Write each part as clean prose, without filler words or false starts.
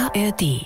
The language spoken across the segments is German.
ARD.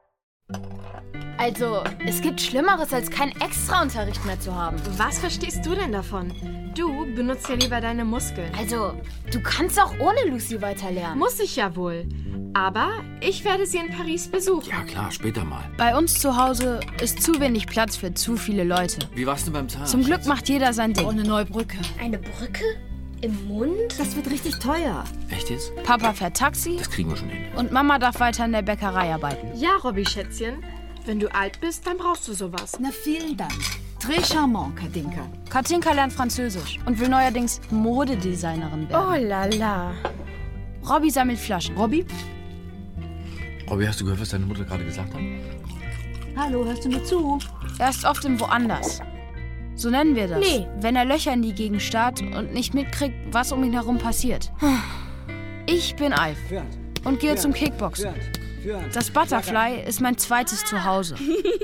Also, es gibt Schlimmeres, als keinen Extraunterricht mehr zu haben. Was verstehst du denn davon? Du benutzt ja lieber deine Muskeln. Also, du kannst auch ohne Lucy weiterlernen. Muss ich ja wohl. Aber ich werde sie in Paris besuchen. Ja klar, später mal. Bei uns zu Hause ist zu wenig Platz für zu viele Leute. Wie war's denn beim Zahn? Zum Glück macht jeder sein Ding. Und eine neue Brücke. Eine Brücke? Im Mund? Das wird richtig teuer. Echt jetzt? Papa fährt Taxi Das kriegen wir schon hin. und Mama darf weiter in der Bäckerei arbeiten. Ja, Robby, Schätzchen. Wenn du alt bist, dann brauchst du sowas. Na, vielen Dank. Très charmant, Katinka. Katinka lernt Französisch und will neuerdings Modedesignerin werden. Oh la la. Robby sammelt Flaschen. Robby? Robby, hast du gehört, was deine Mutter gerade gesagt hat? Hallo, hörst du mir zu? Er ist oft im Woanders. So nennen wir das. Nee. Wenn er Löcher in die Gegend starrt und nicht mitkriegt, was um ihn herum passiert. Ich bin Alf und gehe zum Kickboxen. Das Butterfly ist mein zweites Zuhause.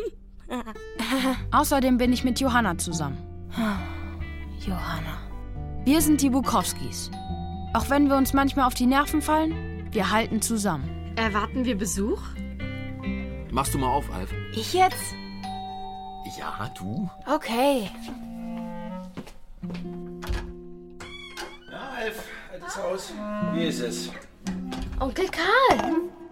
Außerdem bin ich mit Johanna zusammen. Johanna. Wir sind die Bukowskis. Auch wenn wir uns manchmal auf die Nerven fallen, wir halten zusammen. Erwarten wir Besuch? Machst du mal auf, Alf? Ich jetzt? Ja, du? Okay. Ja, Alf, altes Haus. Wie ist es? Onkel Karl!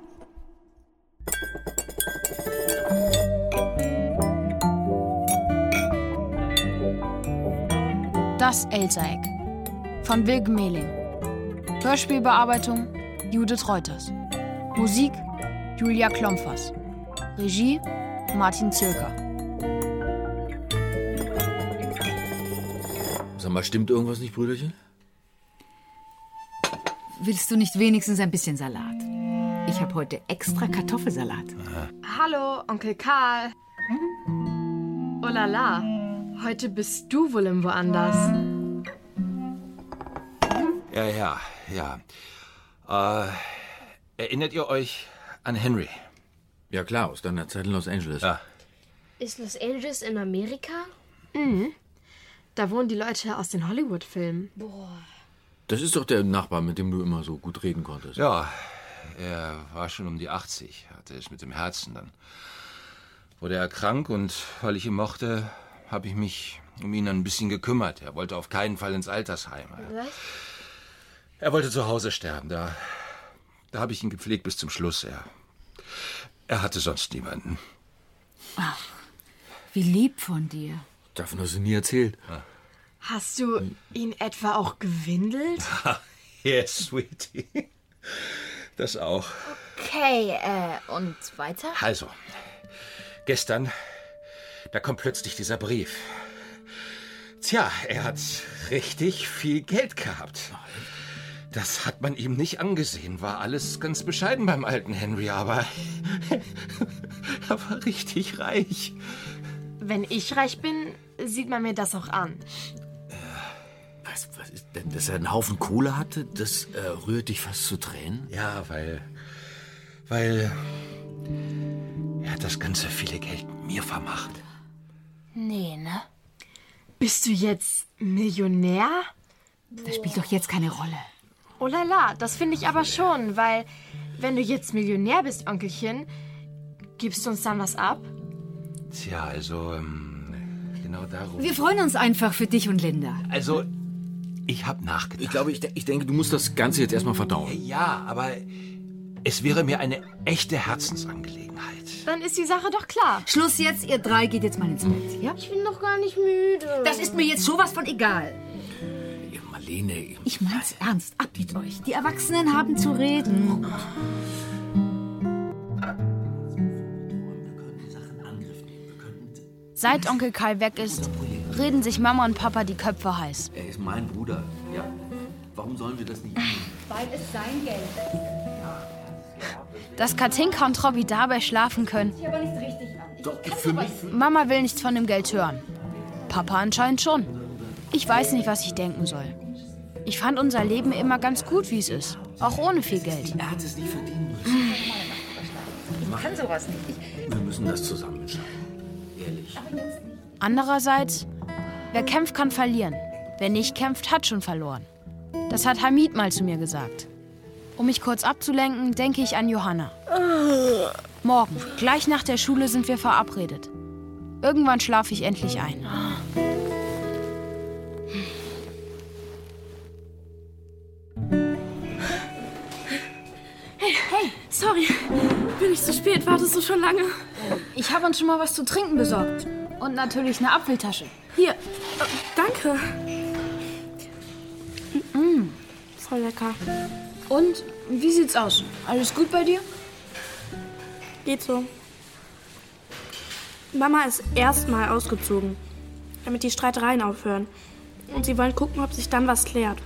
Das Elsa-Eck von Wilke Mehling. Hörspielbearbeitung Judith Reuters. Musik Julia Klompfers. Regie Martin Zirker. Sag mal, stimmt irgendwas nicht, Brüderchen? Willst du nicht wenigstens ein bisschen Salat? Ich habe heute extra Kartoffelsalat. Hallo, Onkel Karl. Oh la la. Heute bist du wohl im Woanders. Ja. Erinnert ihr euch an Henry? Ja klar, aus deiner Zeit in Los Angeles. Ja. Ist Los Angeles in Amerika? Da wohnen die Leute aus den Hollywood-Filmen. Das ist doch der Nachbar, mit dem du immer so gut reden konntest. Ja, er war schon um die 80, hatte es mit dem Herzen. Dann wurde er krank und weil ich ihn mochte, habe ich mich um ihn ein bisschen gekümmert. Er wollte auf keinen Fall ins Altersheim. Was? Er wollte zu Hause sterben. Da habe ich ihn gepflegt bis zum Schluss. Er hatte sonst niemanden. Wie lieb von dir. Davon hast du nie erzählt. Hast du ihn etwa auch gewindelt? Yes, Sweetie. Das auch. Okay, und weiter? Also, gestern, da kommt plötzlich dieser Brief. Tja, er hat richtig viel Geld gehabt. Das hat man ihm nicht angesehen. War alles ganz bescheiden beim alten Henry, aber er war richtig reich. Wenn ich reich bin, sieht man mir das auch an. Was ist denn, dass er einen Haufen Kohle hatte? Das rührt dich fast zu Tränen? Ja, weil er hat das ganze viele Geld mir vermacht. Nee, ne? Bist du jetzt Millionär? Das spielt doch jetzt keine Rolle. Oh la la, das finde ich aber schon, weil wenn du jetzt Millionär bist, Onkelchen, gibst du uns dann was ab? Tja, also, genau darum. Wir freuen uns einfach für dich und Linda. Also, ich habe nachgedacht. Ich glaube, ich denke, du musst das Ganze jetzt erstmal verdauen. Ja, aber es wäre mir eine echte Herzensangelegenheit. Dann ist die Sache doch klar. Schluss jetzt, ihr drei geht jetzt mal ins Bett, ja? Ich bin doch gar nicht müde. Das ist mir jetzt sowas von egal. Marlene. Ich mein's ernst, ab mit euch. Die Erwachsenen haben zu reden. Seit Onkel Karl weg ist, reden sich Mama und Papa die Köpfe heiß. Er ist mein Bruder. Ja. Warum sollen wir das nicht machen? Weil es sein Geld ist. Dass Katinka und Robby dabei schlafen können. Sieht aber nicht richtig an. Doch, für mich. Mama will nichts von dem Geld hören. Papa anscheinend schon. Ich weiß nicht, was ich denken soll. Ich fand unser Leben immer ganz gut, wie es ist. Auch ohne viel Geld. Er hat es nicht verdienen müssen. Ich kann sowas nicht. Wir müssen das zusammen entscheiden. Ehrlich. Andererseits, wer kämpft, kann verlieren. Wer nicht kämpft, hat schon verloren. Das hat Hamid mal zu mir gesagt. Um mich kurz abzulenken, denke ich an Johanna. Morgen, gleich nach der Schule, sind wir verabredet. Irgendwann schlafe ich endlich ein. Hey, sorry. Bin ich zu spät? Wartest du schon lange? Ich habe uns schon mal was zu trinken besorgt. Und natürlich eine Apfeltasche. Hier. Danke. Voll lecker. Und, wie sieht's aus? Alles gut bei dir? Geht so. Mama ist erstmal ausgezogen, damit die Streitereien aufhören. Und sie wollen gucken, ob sich dann was klärt.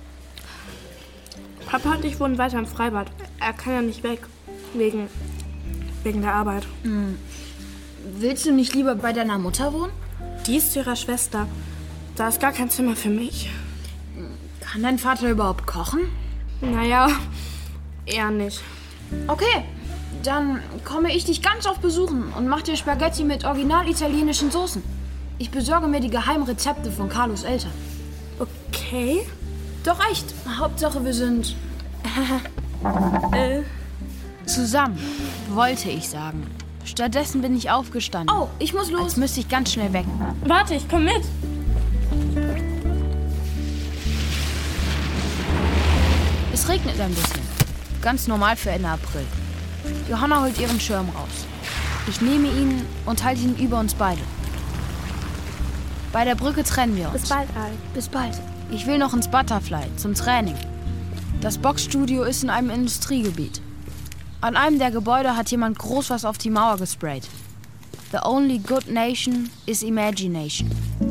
Papa und ich wohnen weiter im Freibad. Er kann ja nicht weg. Wegen der Arbeit. Willst du nicht lieber bei deiner Mutter wohnen? Die ist zu ihrer Schwester. Da ist gar kein Zimmer für mich. Kann dein Vater überhaupt kochen? Naja, eher nicht. Okay, dann komme ich dich ganz oft besuchen und mach dir Spaghetti mit original italienischen Soßen. Ich besorge mir die geheimen Rezepte von Carlos Eltern. Okay. Doch echt. Hauptsache, wir sind... zusammen, wollte ich sagen. Stattdessen bin ich aufgestanden. Oh, ich muss los. Als müsste ich ganz schnell weg. Warte, ich komm mit. Es regnet ein bisschen. Ganz normal für Ende April. Johanna holt ihren Schirm raus. Ich nehme ihn und halte ihn über uns beide. Bei der Brücke trennen wir uns. Bis bald, Al. Bis bald. Ich will noch ins Butterfly zum Training. Das Boxstudio ist in einem Industriegebiet. An einem der Gebäude hat jemand groß was auf die Mauer gesprayt. The only good nation is imagination.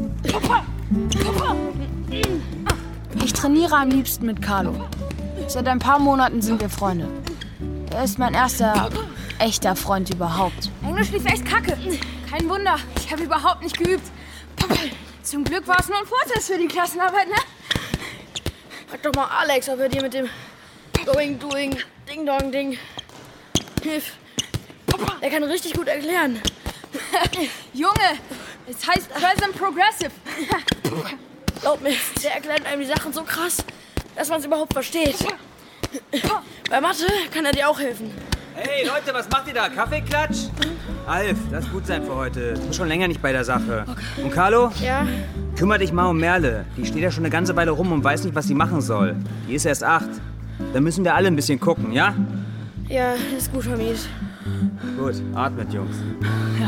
Ich trainiere am liebsten mit Carlo. Seit ein paar Monaten sind wir Freunde. Er ist mein erster echter Freund überhaupt. Englisch lief echt kacke. Kein Wunder, ich habe überhaupt nicht geübt. Zum Glück war es nur ein Vortest für die Klassenarbeit, ne? Frag doch mal Alex, ob er dir mit dem Going, Doing, Ding Dong Ding hilft. Er kann richtig gut erklären. Junge, es heißt Present Progressive. Glaub mir, der erklärt einem die Sachen so krass, dass man es überhaupt versteht. Bei Mathe kann er dir auch helfen. Hey Leute, was macht ihr da? Kaffeeklatsch? Alf, lass gut sein für heute. Du bist schon länger nicht bei der Sache. Okay. Und Carlo? Ja? Kümmere dich mal um Merle. Die steht ja schon eine ganze Weile rum und weiß nicht, was sie machen soll. Die ist erst 8. Da müssen wir alle ein bisschen gucken, ja? Ja, ist gut, Hamid. Gut, atmet, Jungs. Ja.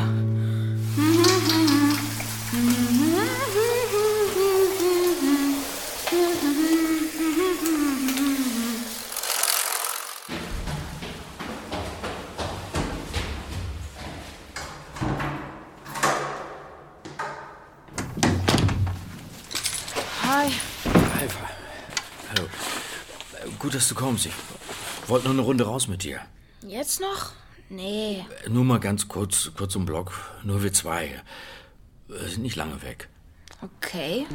Hi. Hi. Hallo. Gut, dass du kommst. Ich wollte nur eine Runde raus mit dir. Jetzt noch? Nee. Nur mal ganz kurz um Block. Nur wir zwei. Wir sind nicht lange weg. Okay.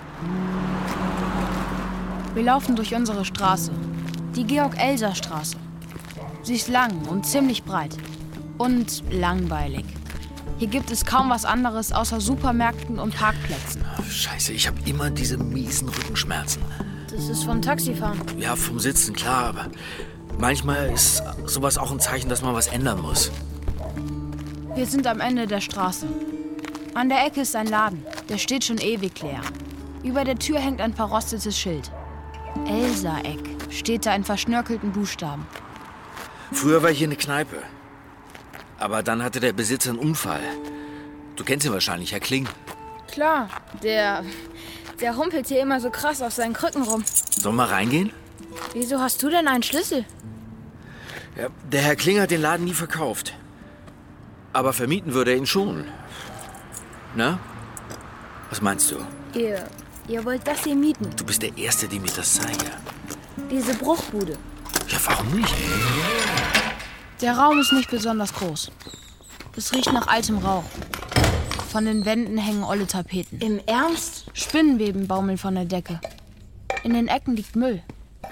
Wir laufen durch unsere Straße. Die Georg-Elser-Straße. Sie ist lang und ziemlich breit. Und langweilig. Hier gibt es kaum was anderes außer Supermärkten und Parkplätzen. Scheiße, ich habe immer diese miesen Rückenschmerzen. Das ist vom Taxifahren. Ja, vom Sitzen, klar, aber manchmal ist sowas auch ein Zeichen, dass man was ändern muss. Wir sind am Ende der Straße. An der Ecke ist ein Laden. Der steht schon ewig leer. Über der Tür hängt ein verrostetes Schild. Elsa-Eck steht da in verschnörkelten Buchstaben. Früher war hier eine Kneipe. Aber dann hatte der Besitzer einen Unfall. Du kennst ihn wahrscheinlich, Herr Kling. Klar, der humpelt hier immer so krass auf seinen Krücken rum. Sollen wir mal reingehen? Wieso hast du denn einen Schlüssel? Ja, der Herr Kling hat den Laden nie verkauft. Aber vermieten würde er ihn schon. Na? Was meinst du? Ihr wollt das hier mieten? Du bist der Erste, dem ich das zeige. Diese Bruchbude. Ja, warum nicht? Der Raum ist nicht besonders groß. Es riecht nach altem Rauch. Von den Wänden hängen olle Tapeten. Im Ernst? Spinnenweben baumeln von der Decke. In den Ecken liegt Müll.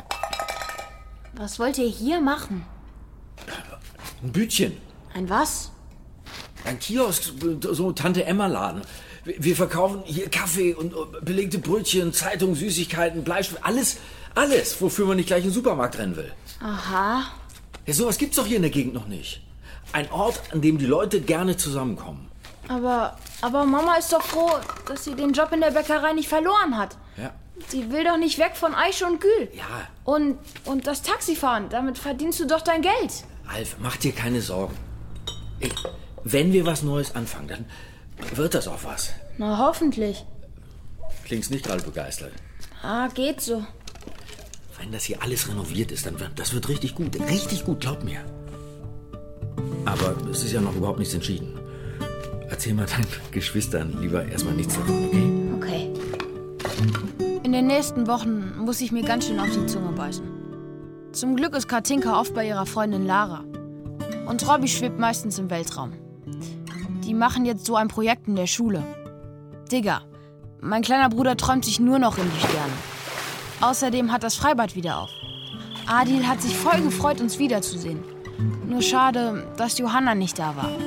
Was wollt ihr hier machen? Ein Bütchen. Ein was? Ein Kiosk, so Tante-Emma-Laden. Wir verkaufen hier Kaffee und belegte Brötchen, Zeitungen, Süßigkeiten, Bleistift, alles Alles, wofür man nicht gleich in den Supermarkt rennen will. Aha. Ja, sowas gibt's doch hier in der Gegend noch nicht. Ein Ort, an dem die Leute gerne zusammenkommen. Aber Mama ist doch froh, dass sie den Job in der Bäckerei nicht verloren hat. Ja. Sie will doch nicht weg von Eiche und Gül. Ja. Und das Taxifahren, damit verdienst du doch dein Geld. Alf, mach dir keine Sorgen. Wenn wir was Neues anfangen, dann wird das auch was. Na, hoffentlich. Klingst nicht gerade begeistert. Ah, geht so. Wenn das hier alles renoviert ist, dann das wird richtig gut. Richtig gut, glaub mir. Aber es ist ja noch überhaupt nichts entschieden. Erzähl mal deinen Geschwistern lieber erstmal nichts davon, okay? Okay. In den nächsten Wochen muss ich mir ganz schön auf die Zunge beißen. Zum Glück ist Katinka oft bei ihrer Freundin Lara. Und Robby schwebt meistens im Weltraum. Die machen jetzt so ein Projekt in der Schule. Digga, mein kleiner Bruder träumt sich nur noch in die Sterne. Außerdem hat das Freibad wieder auf. Adil hat sich voll gefreut, uns wiederzusehen. Nur schade, dass Johanna nicht da war.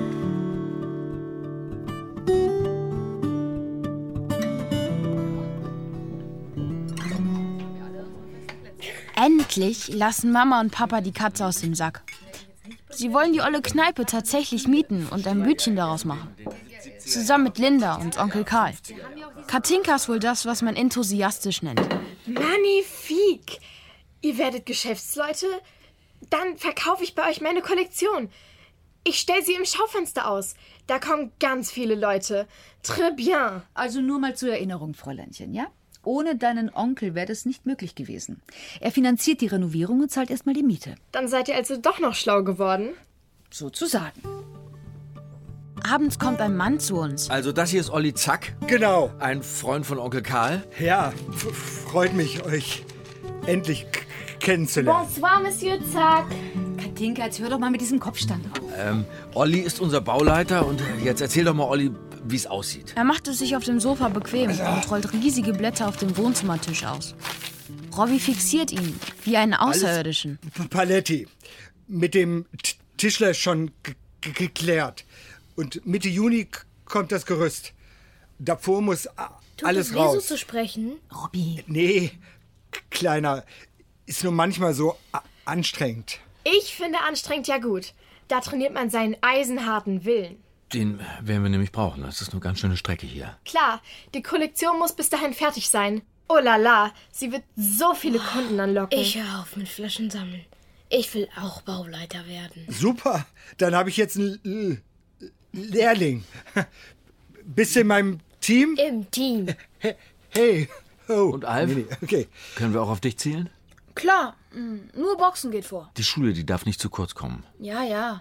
Endlich lassen Mama und Papa die Katze aus dem Sack. Sie wollen die olle Kneipe tatsächlich mieten und ein Bütchen daraus machen. Zusammen mit Linda und Onkel Karl. Katinka ist wohl das, was man enthusiastisch nennt. Magnifik! Ihr werdet Geschäftsleute? Dann verkaufe ich bei euch meine Kollektion. Ich stelle sie im Schaufenster aus. Da kommen ganz viele Leute. Très bien. Also nur mal zur Erinnerung, Fräuleinchen, ja? Ohne deinen Onkel wäre das nicht möglich gewesen. Er finanziert die Renovierung und zahlt erstmal die Miete. Dann seid ihr also doch noch schlau geworden? Sozusagen. Abends kommt ein Mann zu uns. Also das hier ist Olli Zack. Genau. Ein Freund von Onkel Karl. Ja, freut mich, euch endlich kennenzulernen. Bonsoir, Monsieur Zack. Katinka, jetzt hör doch mal mit diesem Kopfstand auf. Olli ist unser Bauleiter und jetzt erzähl doch mal, Olli, wie es aussieht. Er macht es sich auf dem Sofa bequem und rollt riesige Blätter auf dem Wohnzimmertisch aus. Robby fixiert ihn, wie einen Außerirdischen. Paletti. Mit dem Tischler schon geklärt. Und Mitte Juni kommt das Gerüst. Davor muss alles raus. So zu sprechen? Robby. Nee, Kleiner, ist nur manchmal so anstrengend. Ich finde anstrengend ja gut. Da trainiert man seinen eisenharten Willen. Den werden wir nämlich brauchen. Das ist eine ganz schöne Strecke hier. Klar, die Kollektion muss bis dahin fertig sein. Oh la la, sie wird so viele Kunden anlocken. Ich höre auf mit Flaschen sammeln. Ich will auch Bauleiter werden. Super, dann habe ich jetzt einen Lehrling. Bist du in meinem Team? Im Team. Hey. Oh. Und Alf? Nee, okay. Können wir auch auf dich zählen? Klar, nur Boxen geht vor. Die Schule, die darf nicht zu kurz kommen. Ja.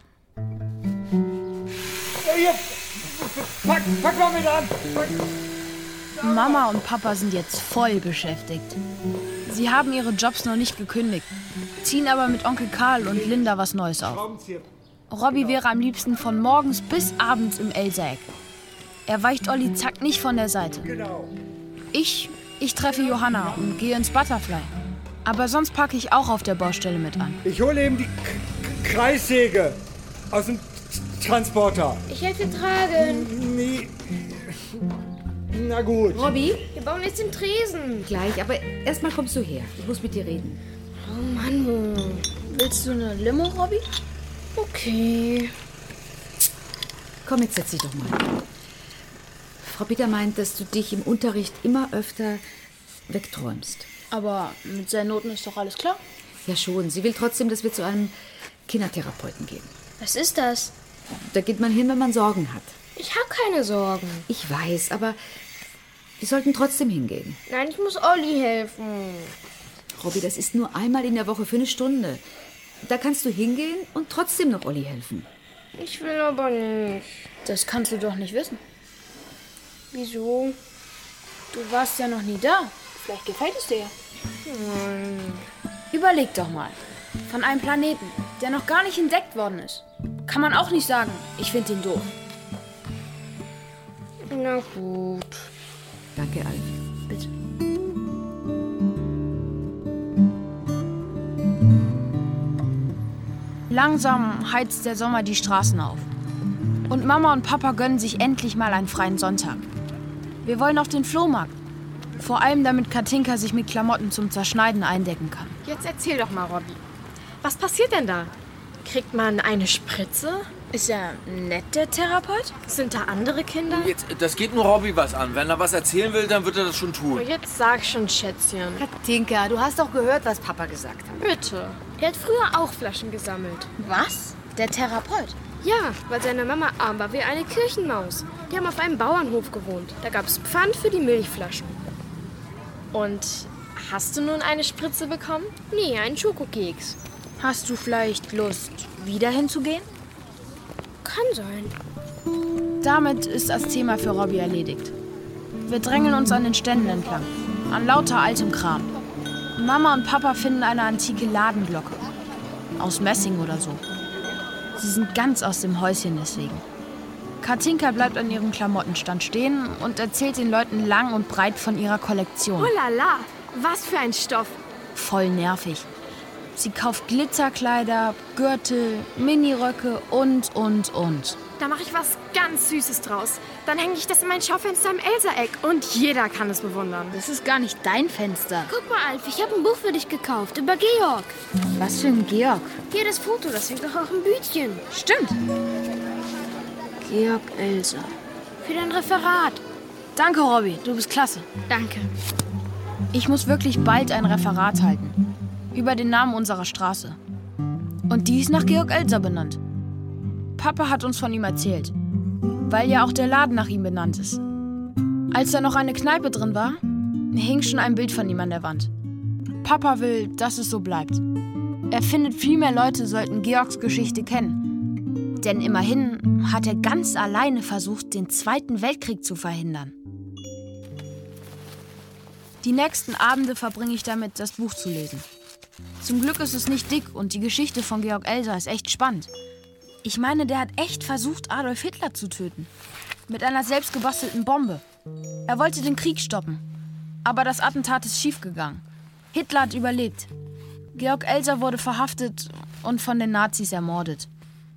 Hier, pack mal mit an. Mama und Papa sind jetzt voll beschäftigt. Sie haben ihre Jobs noch nicht gekündigt, ziehen aber mit Onkel Karl und Linda was Neues auf. Robby wäre am liebsten von morgens bis abends im Elsaeck. Er weicht Olli Zack nicht von der Seite. Ich treffe Johanna und gehe ins Butterfly. Aber sonst packe ich auch auf der Baustelle mit an. Ich hole eben die Kreissäge aus dem Transporter. Ich helfe tragen. Nee. Na gut. Robby? Wir bauen jetzt den Tresen. Gleich, aber erstmal kommst du her. Ich muss mit dir reden. Oh Mann. Willst du eine Limo, Robby? Okay. Komm, jetzt setz dich doch mal. Frau Peter meint, dass du dich im Unterricht immer öfter wegträumst. Aber mit seinen Noten ist doch alles klar. Ja schon, sie will trotzdem, dass wir zu einem Kindertherapeuten gehen. Was ist das? Da geht man hin, wenn man Sorgen hat. Ich habe keine Sorgen. Ich weiß, aber wir sollten trotzdem hingehen. Nein, ich muss Olli helfen. Robby, das ist nur einmal in der Woche für eine Stunde. Da kannst du hingehen und trotzdem noch Olli helfen. Ich will aber nicht. Das kannst du doch nicht wissen. Wieso? Du warst ja noch nie da. Vielleicht gefällt es dir ja. Überleg doch mal. Von einem Planeten, der noch gar nicht entdeckt worden ist, kann man auch nicht sagen, ich finde ihn doof. Na gut. Danke, Alf. Bitte. Langsam heizt der Sommer die Straßen auf. Und Mama und Papa gönnen sich endlich mal einen freien Sonntag. Wir wollen auf den Flohmarkt. Vor allem, damit Katinka sich mit Klamotten zum Zerschneiden eindecken kann. Jetzt erzähl doch mal, Robby. Was passiert denn da? Kriegt man eine Spritze? Ist er nett, der Therapeut? Sind da andere Kinder? Jetzt, das geht nur Robby was an. Wenn er was erzählen will, dann wird er das schon tun. Jetzt sag schon, Schätzchen. Katinka, du hast doch gehört, was Papa gesagt hat. Bitte. Er hat früher auch Flaschen gesammelt. Was? Der Therapeut? Ja, weil seine Mama arm war wie eine Kirchenmaus. Die haben auf einem Bauernhof gewohnt. Da gab es Pfand für die Milchflaschen. Und hast du nun eine Spritze bekommen? Nee, einen Schokokeks. Hast du vielleicht Lust, wieder hinzugehen? Kann sein. Damit ist das Thema für Robby erledigt. Wir drängeln uns an den Ständen entlang, an lauter altem Kram. Mama und Papa finden eine antike Ladenglocke. Aus Messing oder so. Sie sind ganz aus dem Häuschen deswegen. Katinka bleibt an ihrem Klamottenstand stehen und erzählt den Leuten lang und breit von ihrer Kollektion. Oh la la, was für ein Stoff. Voll nervig. Sie kauft Glitzerkleider, Gürtel, Miniröcke und. Da mache ich was ganz Süßes draus. Dann hänge ich das in mein Schaufenster im Elsa-Eck und jeder kann es bewundern. Das ist gar nicht dein Fenster. Guck mal, Alf, ich habe ein Buch für dich gekauft über Georg. Was für ein Georg? Hier das Foto, das hängt doch auf dem Bütchen. Stimmt. Georg Elsa. Für dein Referat. Danke, Robby, du bist klasse. Danke. Ich muss wirklich bald ein Referat halten. Über den Namen unserer Straße. Und die ist nach Georg Elsa benannt. Papa hat uns von ihm erzählt. Weil ja auch der Laden nach ihm benannt ist. Als da noch eine Kneipe drin war, hing schon ein Bild von ihm an der Wand. Papa will, dass es so bleibt. Er findet, viel mehr Leute sollten Georgs Geschichte kennen. Denn immerhin hat er ganz alleine versucht, den Zweiten Weltkrieg zu verhindern. Die nächsten Abende verbringe ich damit, das Buch zu lesen. Zum Glück ist es nicht dick und die Geschichte von Georg Elsa ist echt spannend. Ich meine, der hat echt versucht, Adolf Hitler zu töten. Mit einer selbstgebastelten Bombe. Er wollte den Krieg stoppen. Aber das Attentat ist schiefgegangen. Hitler hat überlebt. Georg Elsa wurde verhaftet und von den Nazis ermordet.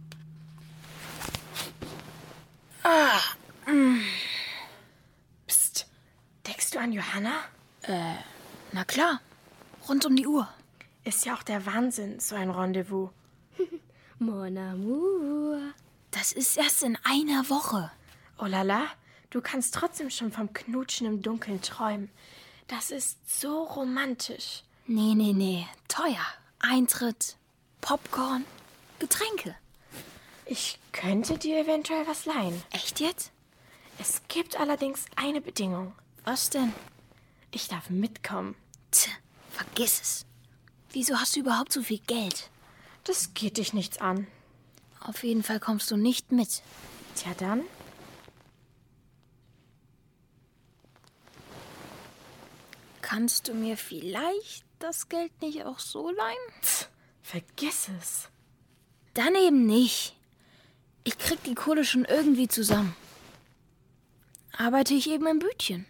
Psst, denkst du an Johanna? Na klar. Rund um die Uhr. Ist ja auch der Wahnsinn, so ein Rendezvous. Mon amour. Das ist erst in einer Woche. Oh la la, du kannst trotzdem schon vom Knutschen im Dunkeln träumen. Das ist so romantisch. Nee. Teuer. Eintritt, Popcorn, Getränke. Ich könnte dir eventuell was leihen. Echt jetzt? Es gibt allerdings eine Bedingung. Was denn? Ich darf mitkommen. Tch, vergiss es. Wieso hast du überhaupt so viel Geld? Das geht dich nichts an. Auf jeden Fall kommst du nicht mit. Tja dann. Kannst du mir vielleicht das Geld nicht auch so leihen? Vergiss es. Dann eben nicht. Ich krieg die Kohle schon irgendwie zusammen. Arbeite ich eben im Bütchen.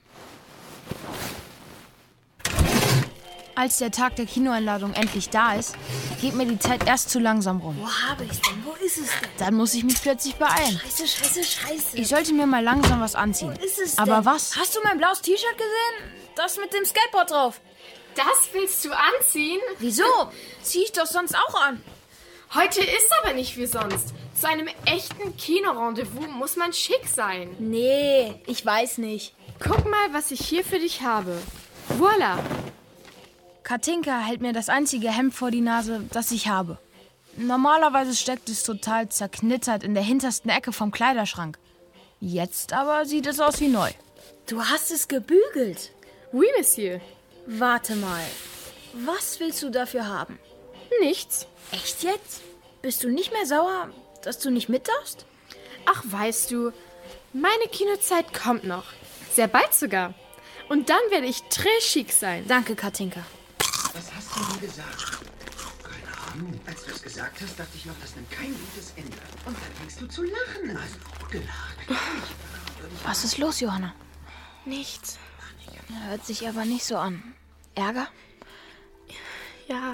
Als der Tag der Kinoeinladung endlich da ist, geht mir die Zeit erst zu langsam rum. Wo habe ich's denn? Wo ist es denn? Dann muss ich mich plötzlich beeilen. Scheiße. Ich sollte mir mal langsam was anziehen. Wo ist es Aber denn? was? Hast du mein blaues T-Shirt gesehen? Das mit dem Skateboard drauf. Das willst du anziehen? Wieso? Zieh ich doch sonst auch an. Heute ist aber nicht wie sonst. Zu einem echten Kinorendezvous muss man schick sein. Nee, ich weiß nicht. Guck mal, was ich hier für dich habe. Voila. Katinka hält mir das einzige Hemd vor die Nase, das ich habe. Normalerweise steckt es total zerknittert in der hintersten Ecke vom Kleiderschrank. Jetzt aber sieht es aus wie neu. Du hast es gebügelt. Oui, Monsieur. Warte mal. Was willst du dafür haben? Nichts. Echt jetzt? Bist du nicht mehr sauer, dass du nicht mit darfst? Ach, weißt du, meine Kinozeit kommt noch. Sehr bald sogar. Und dann werde ich très chic sein. Danke, Katinka. Was hast du denn gesagt? Keine Ahnung. Als du es gesagt hast, dachte ich noch, das nimmt kein gutes Ende. Und dann fängst du zu lachen. Also, gelacht. Was ist los, Johanna? Nichts. Hört sich aber nicht so an. Ärger? Ja.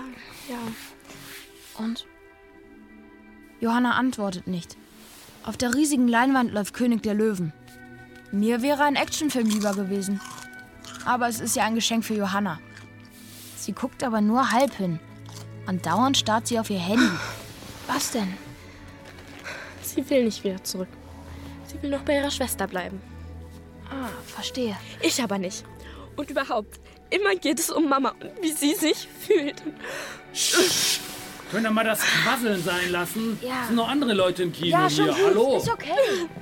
Und? Johanna antwortet nicht. Auf der riesigen Leinwand läuft König der Löwen. Mir wäre ein Actionfilm lieber gewesen. Aber es ist ja ein Geschenk für Johanna. Sie guckt aber nur halb hin. Andauernd starrt sie auf ihr Handy. Was denn? Sie will nicht wieder zurück. Sie will noch bei ihrer Schwester bleiben. Ah, verstehe. Ich aber nicht. Und überhaupt, immer geht es um Mama und wie sie sich fühlt. Können wir mal das Quasseln sein lassen? Ja. Es sind noch andere Leute im Kino Ja, schon hier. gut. Hallo. Ist okay.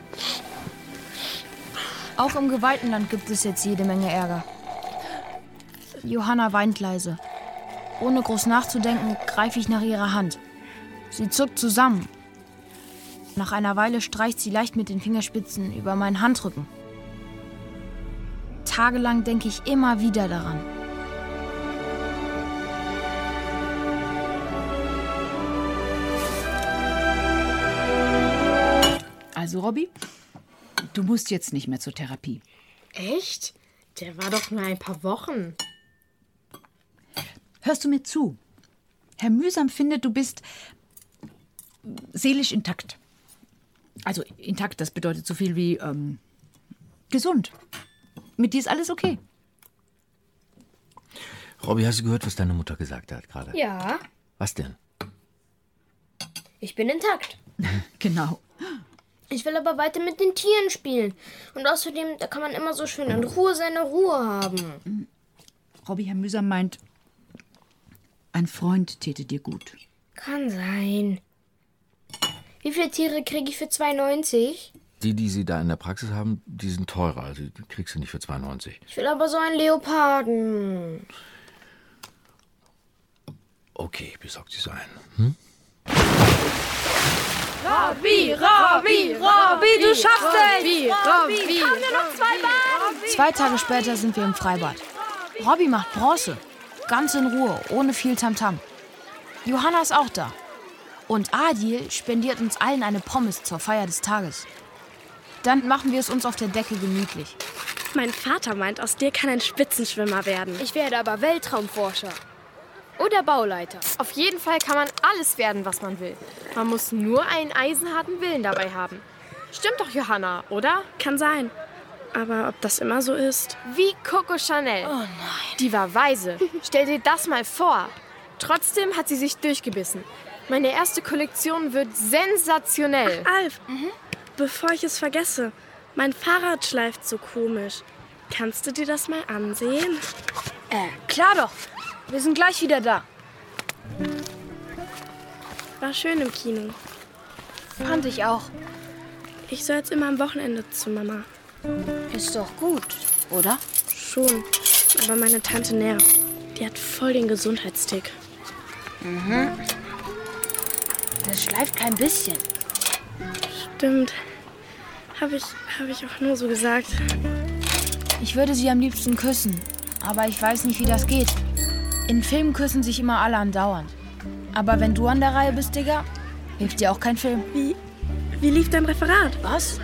Auch im Gewaltenland gibt es jetzt jede Menge Ärger. Johanna weint leise. Ohne groß nachzudenken, greife ich nach ihrer Hand. Sie zuckt zusammen. Nach einer Weile streicht sie leicht mit den Fingerspitzen über meinen Handrücken. Tagelang denke ich immer wieder daran. Also, Robby, du musst jetzt nicht mehr zur Therapie. Echt? Der war doch nur ein paar Wochen. Hörst du mir zu? Herr Mühsam findet, du bist seelisch intakt. Also intakt, das bedeutet so viel wie gesund. Mit dir ist alles okay. Robby, hast du gehört, was deine Mutter gesagt hat gerade? Ja, Was denn? ich bin intakt. Genau. Ich will aber weiter mit den Tieren spielen. Und außerdem, da kann man immer so schön in Ruhe seine Ruhe haben. Robby, Herr Mühsam meint, ein Freund täte dir gut. Kann sein. Wie viele Tiere kriege ich für 2,90? Die sie da in der Praxis haben, die sind teurer. Also die kriegst du nicht für 2,90. Ich will aber so einen Leoparden. Okay, ich besorg dir so einen. Robby, du schaffst es! Robby, Komm, nur noch 2 Bahnen! 2 Tage später sind wir im Freibad. Robby macht Bronze. Ganz in Ruhe, ohne viel Tamtam. Johanna ist auch da. Und Adil spendiert uns allen eine Pommes zur Feier des Tages. Dann machen wir es uns auf der Decke gemütlich. Mein Vater meint, aus dir kann ein Spitzenschwimmer werden. Ich werde aber Weltraumforscher. Oder Bauleiter. Auf jeden Fall kann man alles werden, was man will. Man muss nur einen eisenharten Willen dabei haben. Stimmt doch, Johanna, oder? Kann sein. Aber ob das immer so ist? Wie Coco Chanel. Oh nein. Die war weise. Stell dir das mal vor. Trotzdem hat sie sich durchgebissen. Meine erste Kollektion wird sensationell. Ach, Alf, bevor ich es vergesse, mein Fahrrad schleift so komisch. Kannst du dir das mal ansehen? Klar doch. Wir sind gleich wieder da. War schön im Kino. Fand ich auch. Ich soll jetzt immer am Wochenende zu Mama. Ist doch gut, oder? Schon, aber meine Tante nervt. Die hat voll den Gesundheitstick. Das schleift kein bisschen. Stimmt. Hab ich auch nur so gesagt. Ich würde sie am liebsten küssen, aber ich weiß nicht, wie das geht. In Filmen küssen sich immer alle andauernd. Aber wenn du an der Reihe bist, Digga, hilft dir auch kein Film. Wie lief dein Referat? Was?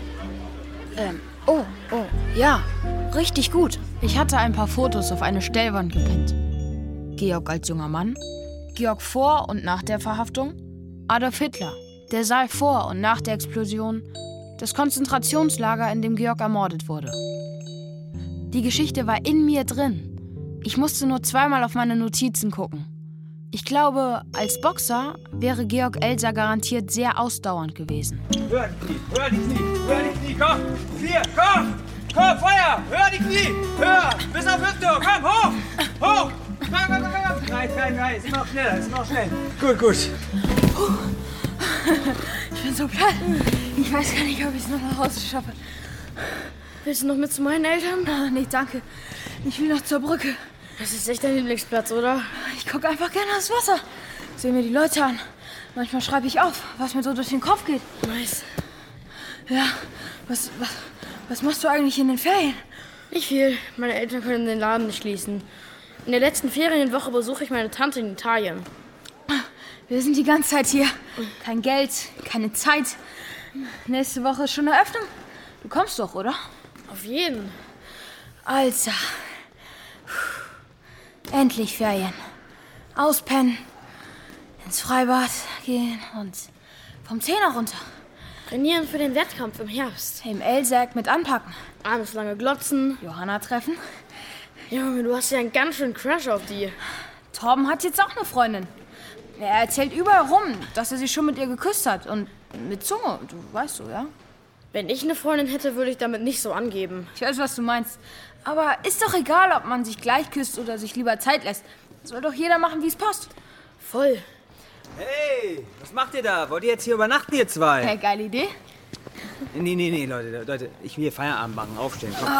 Oh, ja, richtig gut. Ich hatte ein paar Fotos auf eine Stellwand gepinnt. Georg als junger Mann, Georg vor und nach der Verhaftung, Adolf Hitler, der Saal vor und nach der Explosion, das Konzentrationslager, in dem Georg ermordet wurde. Die Geschichte war in mir drin. Ich musste nur 2-mal auf meine Notizen gucken. Ich glaube, als Boxer wäre Georg Elser garantiert sehr ausdauernd gewesen. Hör die Knie, komm! 4, komm! Komm, Feuer! Hör die Knie! Hör! Bis auf Hüfte! Komm, hoch! Hoch! Komm! Nein, ist noch schnell. Gut. Ich bin so platt. Ich weiß gar nicht, ob ich es noch nach Hause schaffe. Willst du noch mit zu meinen Eltern? Nee, danke. Ich will noch zur Brücke. Das ist echt dein Lieblingsplatz, oder? Ich gucke einfach gerne aufs Wasser. Sehe mir die Leute an. Manchmal schreibe ich auf, was mir so durch den Kopf geht. Nice. Ja, was machst du eigentlich in den Ferien? Nicht viel. Meine Eltern können den Laden nicht schließen. In der letzten Ferienwoche besuche ich meine Tante in Italien. Wir sind die ganze Zeit hier. Kein Geld, keine Zeit. Nächste Woche ist schon Eröffnung. Du kommst doch, oder? Auf jeden. Alter. Endlich Ferien. Auspennen. Ins Freibad gehen und vom Zehner runter. Trainieren für den Wettkampf im Herbst. Im Elsack mit anpacken. Abends lange glotzen. Johanna treffen. Junge, du hast ja einen ganz schönen Crush auf die. Torben hat jetzt auch eine Freundin. Er erzählt überall rum, dass er sich schon mit ihr geküsst hat. Und mit Zunge, du weißt ja. Wenn ich eine Freundin hätte, würde ich damit nicht so angeben. Ich weiß, was du meinst. Aber ist doch egal, ob man sich gleich küsst oder sich lieber Zeit lässt. Soll doch jeder machen, wie es passt. Voll. Hey, was macht ihr da? Wollt ihr jetzt hier übernachten, ihr zwei? Hey, geile Idee. Nee, Leute, ich will hier Feierabend machen. Aufstehen, komm.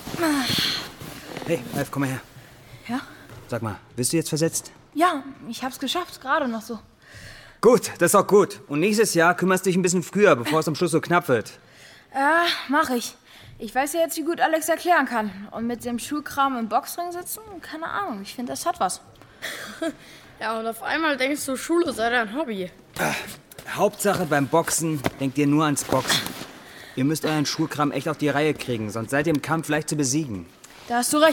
Hey, Ralf, komm mal her. Ja? Sag mal, bist du jetzt versetzt? Ja, ich hab's geschafft, gerade noch so. Gut, das ist auch gut. Und nächstes Jahr kümmerst du dich ein bisschen früher, bevor es am Schluss so knapp wird. Ja, mach ich. Ich weiß ja jetzt, wie gut Alex erklären kann. Und mit dem Schulkram im Boxring sitzen, keine Ahnung, ich finde, das hat was. Ja, und auf einmal denkst du, Schule sei dein Hobby. Hauptsache beim Boxen denkt ihr nur ans Boxen. Ihr müsst euren Schulkram echt auf die Reihe kriegen, sonst seid ihr im Kampf leicht zu besiegen. Da hast du recht.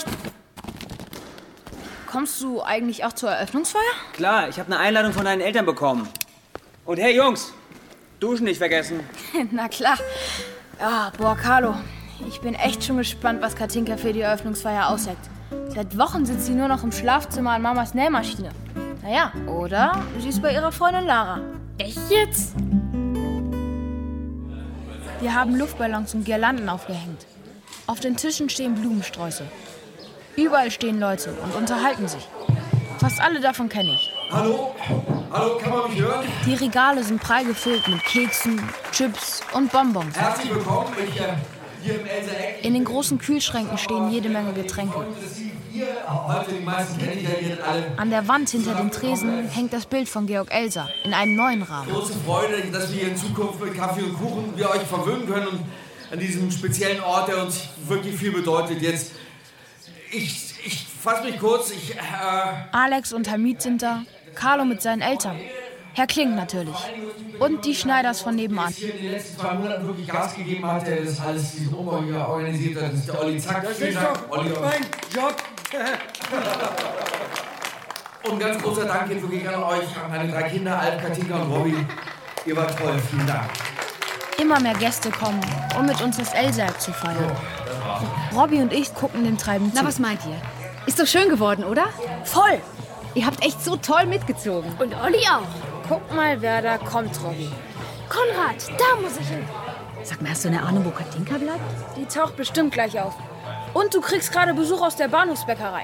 Kommst du eigentlich auch zur Eröffnungsfeier? Klar, ich habe eine Einladung von deinen Eltern bekommen. Und hey Jungs, duschen nicht vergessen. Na klar. Ja, boah, Carlo, ich bin echt schon gespannt, was Katinka für die Eröffnungsfeier ausheckt. Seit Wochen sitzt sie nur noch im Schlafzimmer an Mamas Nähmaschine. Naja, oder sie ist bei ihrer Freundin Lara. Echt jetzt? Wir haben Luftballons und Girlanden aufgehängt. Auf den Tischen stehen Blumensträuße. Überall stehen Leute und unterhalten sich. Fast alle davon kenne ich. Hallo? Hallo, kann man mich hören? Die Regale sind prall gefüllt mit Keksen, Chips und Bonbons. Herzlich willkommen hier im Elsa-Eck. In den großen Kühlschränken stehen jede Menge Getränke. Heute, die meisten kenne ich ja hier alle. An der Wand hinter dem Tresen hängt das Bild von Georg Elser in einem neuen Rahmen. Große Freude, dass wir in Zukunft mit Kaffee und Kuchen wir euch verwöhnen können und an diesem speziellen Ort, der uns wirklich viel bedeutet. Jetzt, ich fasse mich kurz, Alex und Hamid sind da, Carlo mit seinen Eltern, Herr Kling natürlich und die Schneiders von nebenan. Hier in den letzten 2 Monaten wirklich Gas gegeben hat, der das alles, diesen Umbau hier organisiert hat, das ist der Olli Zack. Vielen Dank, Olli. Mein Job. Und ganz großer Dank geht wirklich an euch, an meine 3 Kinder, Alp, Katinka und Robby. Ihr wart toll, vielen Dank. Immer mehr Gäste kommen, um mit uns das Elsa-Eck zu feiern. Robby und ich gucken dem Treiben zu. Na, was meint ihr? Ist doch schön geworden, oder? Voll! Ihr habt echt so toll mitgezogen. Und Olli auch. Guck mal, wer da kommt, Robby. Konrad, da muss ich hin. Sag mal, hast du eine Ahnung, wo Katinka bleibt? Die taucht bestimmt gleich auf. Und du kriegst gerade Besuch aus der Bahnhofsbäckerei.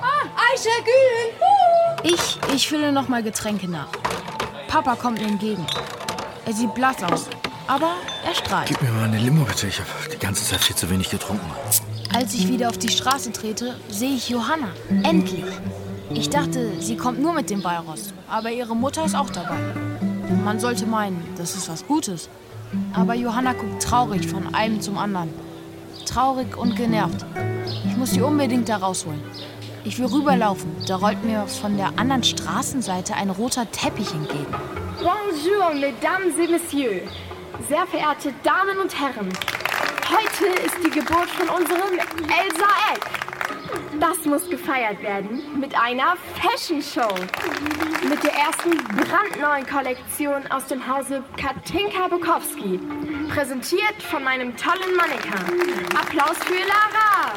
Eischergün! Ich fülle noch mal Getränke nach. Papa kommt mir entgegen. Er sieht blass aus, aber er strahlt. Gib mir mal eine Limo, bitte. Ich habe die ganze Zeit viel zu wenig getrunken. Als ich wieder auf die Straße trete, sehe ich Johanna. Endlich. Ich dachte, sie kommt nur mit dem Ballrost. Aber ihre Mutter ist auch dabei. Man sollte meinen, das ist was Gutes. Aber Johanna guckt traurig von einem zum anderen. Traurig und genervt. Ich muss sie unbedingt da rausholen. Ich will rüberlaufen. Da rollt mir von der anderen Straßenseite ein roter Teppich entgegen. Bonjour, mesdames et messieurs. Sehr verehrte Damen und Herren. Heute ist die Geburt von unserem Elsa-Eck. Das muss gefeiert werden mit einer Fashion Show. Mit der ersten brandneuen Kollektion aus dem Hause Katinka Bukowski. Präsentiert von meinem tollen Mannequin. Applaus für Lara!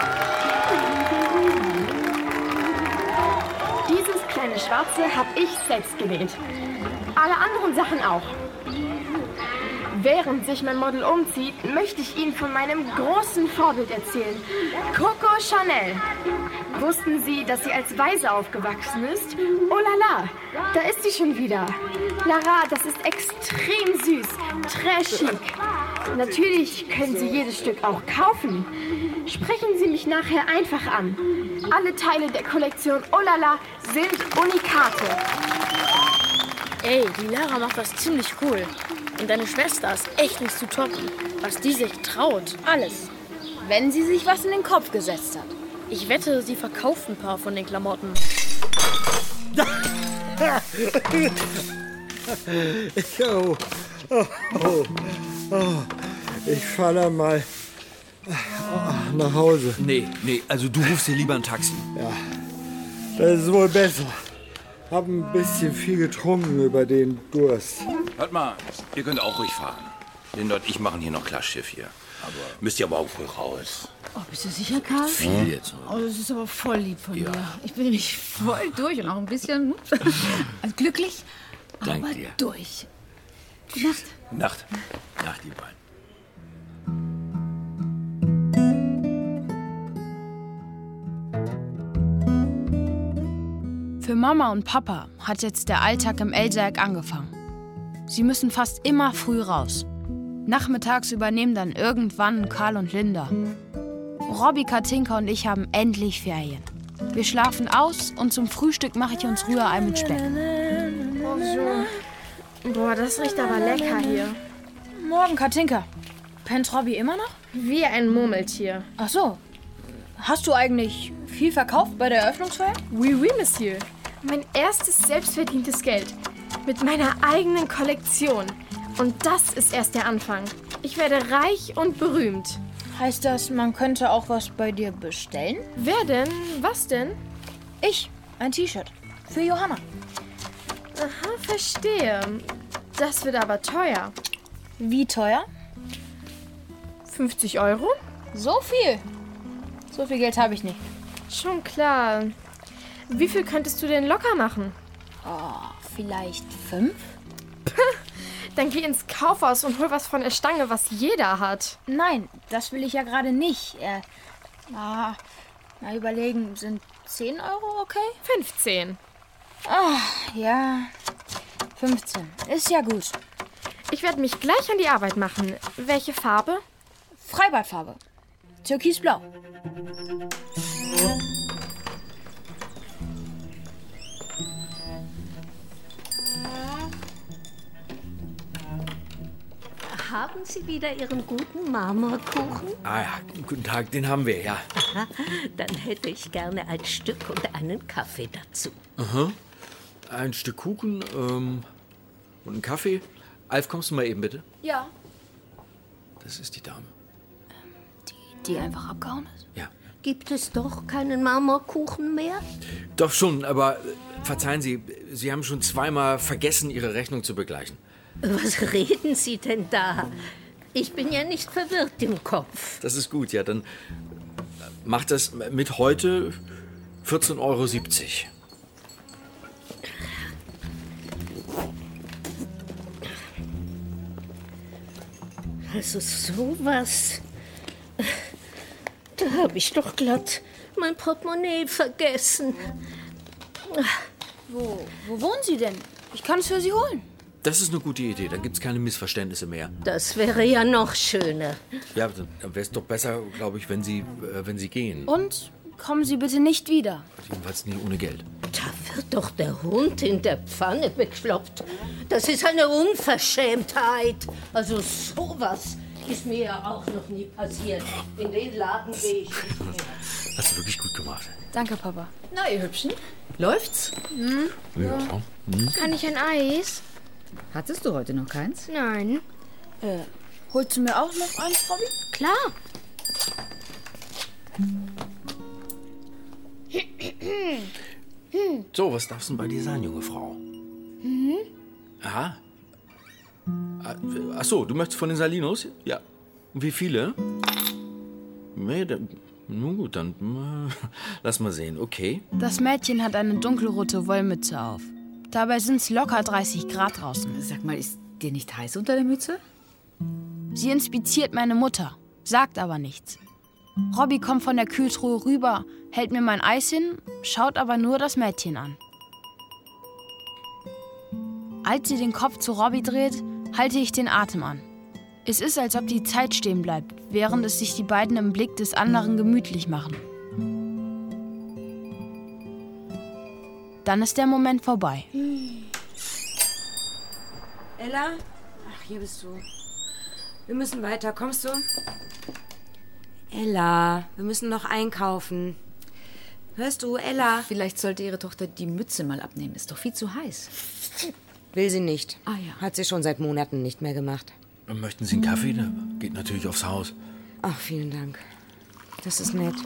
Dieses kleine Schwarze habe ich selbst genäht. Alle anderen Sachen auch. Während sich mein Model umzieht, möchte ich Ihnen von meinem großen Vorbild erzählen. Coco Chanel. Wussten Sie, dass sie als Waise aufgewachsen ist? Oh la la, da ist sie schon wieder. Lara, das ist extrem süß, très chic. Natürlich können Sie jedes Stück auch kaufen. Sprechen Sie mich nachher einfach an. Alle Teile der Kollektion Oh la la sind Unikate. Ey, die Lara macht das ziemlich cool. Und deine Schwester ist echt nicht zu toppen. Was die sich traut. Alles. Wenn sie sich was in den Kopf gesetzt hat. Ich wette, sie verkauft ein paar von den Klamotten. Ich fahre dann mal nach Hause. Nee, also du rufst dir lieber ein Taxi. Ja, das ist wohl besser. Hab ein bisschen viel getrunken über den Durst. Hört mal, ihr könnt auch ruhig fahren. Linda und ich machen hier noch klar Schiff hier. Müsst ihr morgen früh raus. Oh, bist du sicher, Karl? Viel jetzt. Oh, das ist aber voll lieb von dir. Ich bin nämlich voll durch und auch ein bisschen also glücklich, Dank aber dir. durch. Gute Nacht. Nacht. Nacht, die beiden. Für Mama und Papa hat jetzt der Alltag im Elsack angefangen. Sie müssen fast immer früh raus. Nachmittags übernehmen dann irgendwann Karl und Linda. Robby, Katinka und ich haben endlich Ferien. Wir schlafen aus und zum Frühstück mache ich uns Rührei mit Speck. Bonjour. Boah, das riecht aber lecker hier. Morgen, Katinka. Pennt Robby immer noch? Wie ein Murmeltier. Ach so. Hast du eigentlich viel verkauft bei der Eröffnungsfeier? Oui, oui, Monsieur. Mein erstes selbstverdientes Geld. Mit meiner eigenen Kollektion. Und das ist erst der Anfang. Ich werde reich und berühmt. Heißt das, man könnte auch was bei dir bestellen? Wer denn? Was denn? Ich. Ein T-Shirt. Für Johanna. Aha, verstehe. Das wird aber teuer. Wie teuer? 50 Euro? So viel? So viel Geld habe ich nicht. Schon klar. Wie viel könntest du denn locker machen? Oh, vielleicht 5? Dann geh ins Kaufhaus und hol was von der Stange, was jeder hat. Nein, das will ich ja gerade nicht. Mal überlegen, sind 10 Euro okay? 15. Ja, 15. Ist ja gut. Ich werde mich gleich an die Arbeit machen. Welche Farbe? Freibadfarbe. Türkisblau. Haben Sie wieder Ihren guten Marmorkuchen? Ah ja, guten Tag, den haben wir, ja. Aha, dann hätte ich gerne ein Stück und einen Kaffee dazu. Aha. Ein Stück Kuchen und einen Kaffee. Alf, kommst du mal eben, bitte? Ja. Das ist die Dame. Die einfach abgehauen ist? Ja. Gibt es doch keinen Marmorkuchen mehr? Doch schon, aber verzeihen Sie, Sie haben schon zweimal vergessen, Ihre Rechnung zu begleichen. Was reden Sie denn da? Ich bin ja nicht verwirrt im Kopf. Das ist gut, ja, dann macht das mit heute 14,70 Euro. Also sowas. Da habe ich doch glatt mein Portemonnaie vergessen. Wo wohnen Sie denn? Ich kann es für Sie holen. Das ist eine gute Idee, dann gibt es keine Missverständnisse mehr. Das wäre ja noch schöner. Ja, dann wäre es doch besser, glaube ich, wenn Sie gehen. Und kommen Sie bitte nicht wieder. Jedenfalls nie ohne Geld. Da wird doch der Hund in der Pfanne bekloppt. Das ist eine Unverschämtheit. Also sowas ist mir ja auch noch nie passiert. In den Laden gehe ich nicht mehr. Hast du wirklich gut gemacht. Danke, Papa. Na, ihr Hübschen, läuft's? Ja. Kann ich ein Eis? Hattest du heute noch keins? Nein. Holst du mir auch noch eins, Robby? Klar. So, was darf's denn bei dir sein, junge Frau? Aha. Ach so, du möchtest von den Salinos? Ja. Und wie viele? Nee, nun gut, dann lass mal sehen. Okay. Das Mädchen hat eine dunkelrote Wollmütze auf. Dabei sind es locker 30 Grad draußen. Sag mal, ist dir nicht heiß unter der Mütze? Sie inspiziert meine Mutter, sagt aber nichts. Robby kommt von der Kühltruhe rüber, hält mir mein Eis hin, schaut aber nur das Mädchen an. Als sie den Kopf zu Robby dreht, halte ich den Atem an. Es ist, als ob die Zeit stehen bleibt, während es sich die beiden im Blick des anderen gemütlich machen. Dann ist der Moment vorbei. Ella? Ach, hier bist du. Wir müssen weiter. Kommst du? Ella, wir müssen noch einkaufen. Hörst du, Ella? Vielleicht sollte ihre Tochter die Mütze mal abnehmen. Ist doch viel zu heiß. Will sie nicht. Ah ja. Hat sie schon seit Monaten nicht mehr gemacht. Und möchten Sie einen Kaffee? Der geht natürlich aufs Haus. Ach, vielen Dank. Das ist nett.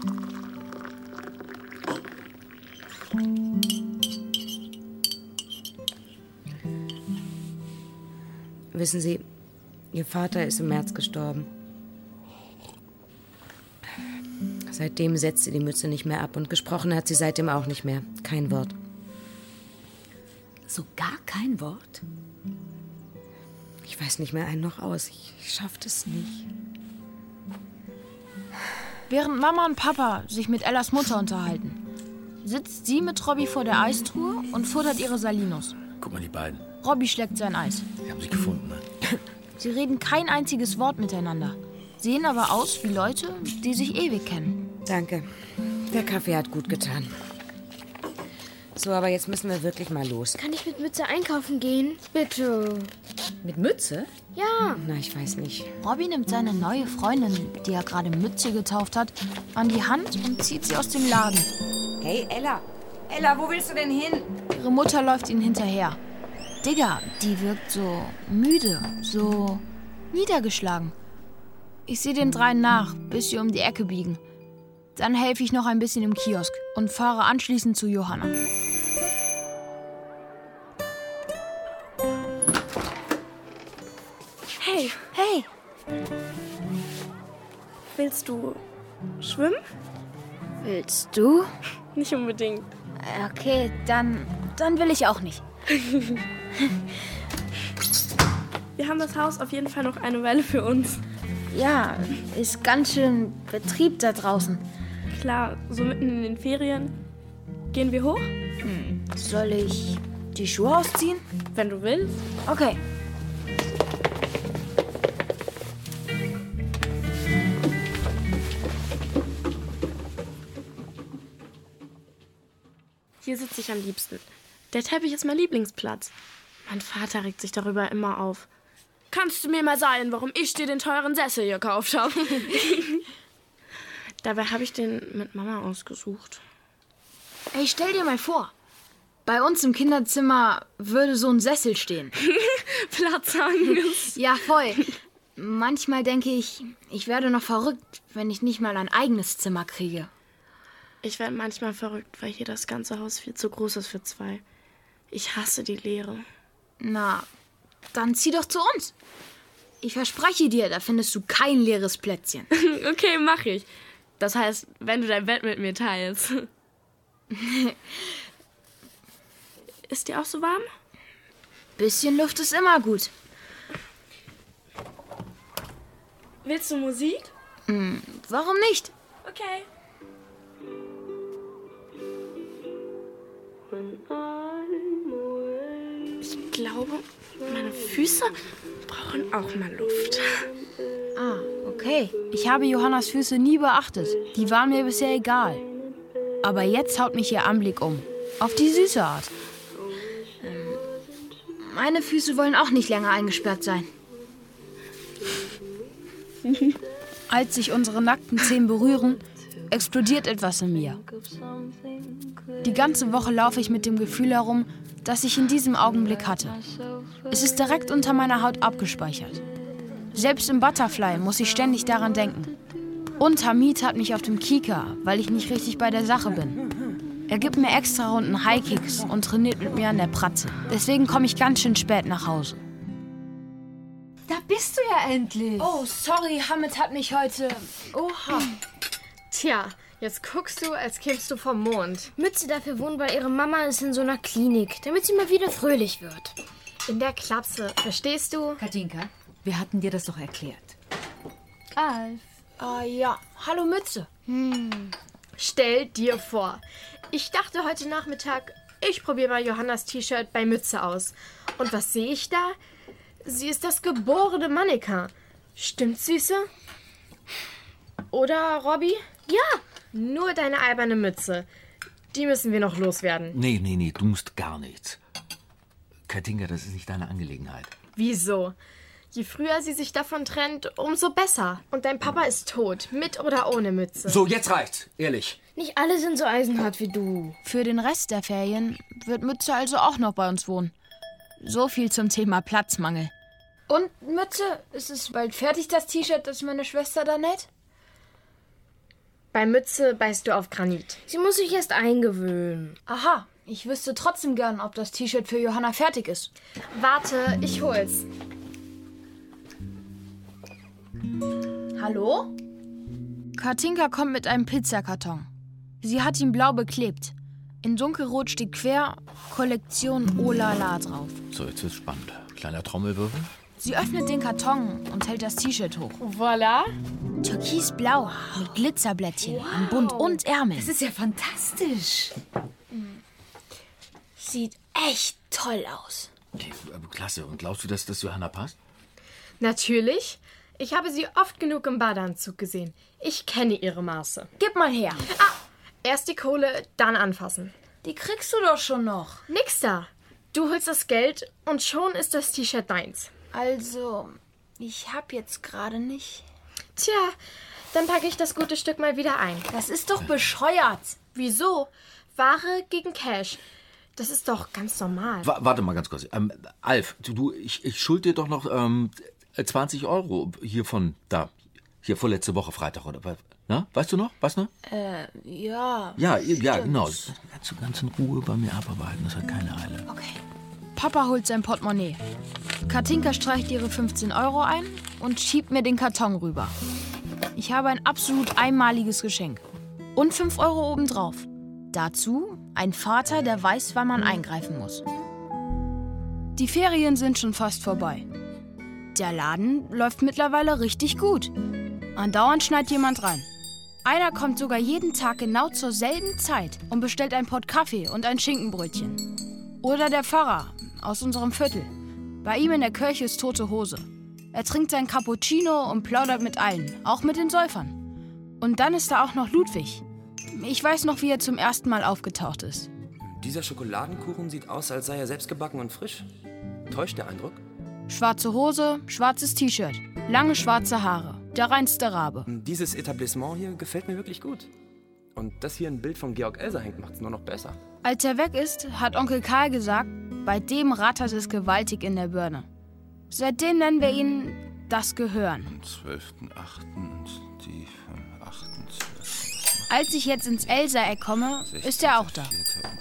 Wissen Sie, Ihr Vater ist im März gestorben. Seitdem setzt sie die Mütze nicht mehr ab und gesprochen hat sie seitdem auch nicht mehr. Kein Wort. So gar kein Wort? Ich weiß nicht mehr ein noch aus. Ich schaff das nicht. Während Mama und Papa sich mit Ellas Mutter unterhalten, sitzt sie mit Robby vor der Eistruhe und futtert ihre Salinos. Guck mal, die beiden. Robby schlägt sein Eis. Die haben sich gefunden, ne? Sie reden kein einziges Wort miteinander, sehen aber aus wie Leute, die sich ewig kennen. Danke. Der Kaffee hat gut getan. So, aber jetzt müssen wir wirklich mal los. Kann ich mit Mütze einkaufen gehen? Bitte. Mit Mütze? Ja. Na, ich weiß nicht. Robby nimmt seine neue Freundin, die er gerade Mütze getauft hat, an die Hand und zieht sie aus dem Laden. Hey, Ella! Ella, wo willst du denn hin? Ihre Mutter läuft ihnen hinterher. Digga, die wirkt so müde, so niedergeschlagen. Ich sehe den dreien nach, bis sie um die Ecke biegen. Dann helfe ich noch ein bisschen im Kiosk und fahre anschließend zu Johanna. Hey. Hey. Willst du schwimmen? Willst du? Nicht unbedingt. Okay, dann will ich auch nicht. Wir haben das Haus auf jeden Fall noch eine Weile für uns. Ja, ist ganz schön Betrieb da draußen. Klar, so mitten in den Ferien. Gehen wir hoch? Soll ich die Schuhe ausziehen? Wenn du willst. Okay. Hier sitze ich am liebsten. Der Teppich ist mein Lieblingsplatz. Mein Vater regt sich darüber immer auf. Kannst du mir mal sagen, warum ich dir den teuren Sessel gekauft habe? Dabei habe ich den mit Mama ausgesucht. Ey, stell dir mal vor, bei uns im Kinderzimmer würde so ein Sessel stehen. Platzangst. Ja, voll. Manchmal denke ich, ich werde noch verrückt, wenn ich nicht mal ein eigenes Zimmer kriege. Ich werde manchmal verrückt, weil hier das ganze Haus viel zu groß ist für zwei. Ich hasse die Leere. Na, dann zieh doch zu uns. Ich verspreche dir, da findest du kein leeres Plätzchen. Okay, mach ich. Das heißt, wenn du dein Bett mit mir teilst. Ist dir auch so warm? Bisschen Luft ist immer gut. Willst du Musik? Warum nicht? Okay. Ich glaube, meine Füße brauchen auch mal Luft. Ah, okay. Ich habe Johannas Füße nie beachtet. Die waren mir bisher egal. Aber jetzt haut mich ihr Anblick um. Auf die süße Art. Meine Füße wollen auch nicht länger eingesperrt sein. Als sich unsere nackten Zehen berühren, explodiert etwas in mir. Die ganze Woche laufe ich mit dem Gefühl herum, das ich in diesem Augenblick hatte. Es ist direkt unter meiner Haut abgespeichert. Selbst im Butterfly muss ich ständig daran denken. Und Hamid hat mich auf dem Kieker, weil ich nicht richtig bei der Sache bin. Er gibt mir extra Runden High-Kicks und trainiert mit mir an der Pratze. Deswegen komme ich ganz schön spät nach Hause. Da bist du ja endlich. Oh, sorry, Hamid hat mich heute... Oha. Tja, jetzt guckst du, als kämst du vom Mond. Mütze dafür wohnen, weil ihre Mama ist in so einer Klinik, damit sie mal wieder fröhlich wird. In der Klapse, verstehst du? Katinka, wir hatten dir das doch erklärt. Alf. Ja. Hallo Mütze. Stell dir vor, ich dachte heute Nachmittag, ich probiere mal Johannas T-Shirt bei Mütze aus. Und was sehe ich da? Sie ist das geborene Mannequin. Stimmt's, Süße? Oder, Robby? Ja. Nur deine alberne Mütze. Die müssen wir noch loswerden. Nee, du musst gar nichts. Katinka, das ist nicht deine Angelegenheit. Wieso? Je früher sie sich davon trennt, umso besser. Und dein Papa ist tot, mit oder ohne Mütze. So, jetzt reicht's, ehrlich. Nicht alle sind so eisenhart wie du. Für den Rest der Ferien wird Mütze also auch noch bei uns wohnen. So viel zum Thema Platzmangel. Und, Mütze, ist es bald fertig, das T-Shirt, das meine Schwester da näht? Bei Mütze beißt du auf Granit. Sie muss sich erst eingewöhnen. Aha, ich wüsste trotzdem gern, ob das T-Shirt für Johanna fertig ist. Warte, ich hol's. Hallo? Katinka kommt mit einem Pizzakarton. Sie hat ihn blau beklebt. In dunkelrot steht quer Kollektion Olala drauf. So, jetzt wird's spannend. Kleiner Trommelwirbel. Sie öffnet den Karton und hält das T-Shirt hoch. Voilà. Türkisblau mit Glitzerblättchen an Bund und Ärmeln. Das ist ja fantastisch. Sieht echt toll aus. Klasse. Und glaubst du, dass das Johanna passt? Natürlich. Ich habe sie oft genug im Badeanzug gesehen. Ich kenne ihre Maße. Gib mal her. Erst die Kohle, dann anfassen. Die kriegst du doch schon noch. Nix da. Du holst das Geld und schon ist das T-Shirt deins. Also, ich hab jetzt gerade nicht. Tja, dann packe ich das gute Stück mal wieder ein. Das ist doch bescheuert. Wieso? Ware gegen Cash. Das ist doch ganz normal. Warte mal ganz kurz. Alf, ich schuld dir doch noch 20 Euro hier von da. Hier vorletzte Woche Freitag, oder? Na, weißt du noch? Was noch? Ja. Ja, genau. Kannst du ganz in Ruhe bei mir abarbeiten, das hat keine Eile. Okay. Papa holt sein Portemonnaie. Katinka streicht ihre 15 Euro ein und schiebt mir den Karton rüber. Ich habe ein absolut einmaliges Geschenk. Und 5 Euro obendrauf. Dazu ein Vater, der weiß, wann man eingreifen muss. Die Ferien sind schon fast vorbei. Der Laden läuft mittlerweile richtig gut. Andauernd schneit jemand rein. Einer kommt sogar jeden Tag genau zur selben Zeit und bestellt ein Pott Kaffee und ein Schinkenbrötchen. Oder der Pfarrer aus unserem Viertel. Bei ihm in der Kirche ist tote Hose. Er trinkt sein Cappuccino und plaudert mit allen, auch mit den Säufern. Und dann ist da auch noch Ludwig. Ich weiß noch, wie er zum ersten Mal aufgetaucht ist. Dieser Schokoladenkuchen sieht aus, als sei er selbst gebacken und frisch. Täuscht der Eindruck? Schwarze Hose, schwarzes T-Shirt, lange schwarze Haare. Der reinste Rabe. Dieses Etablissement hier gefällt mir wirklich gut. Und dass hier ein Bild von Georg Elser hängt, macht es nur noch besser. Als er weg ist, hat Onkel Karl gesagt, bei dem rattert es gewaltig in der Birne. Seitdem nennen wir ihn das Gehirn. Am 12.8. und die vom 8.12. Als ich jetzt ins Elser-Eck komme, ist er auch da.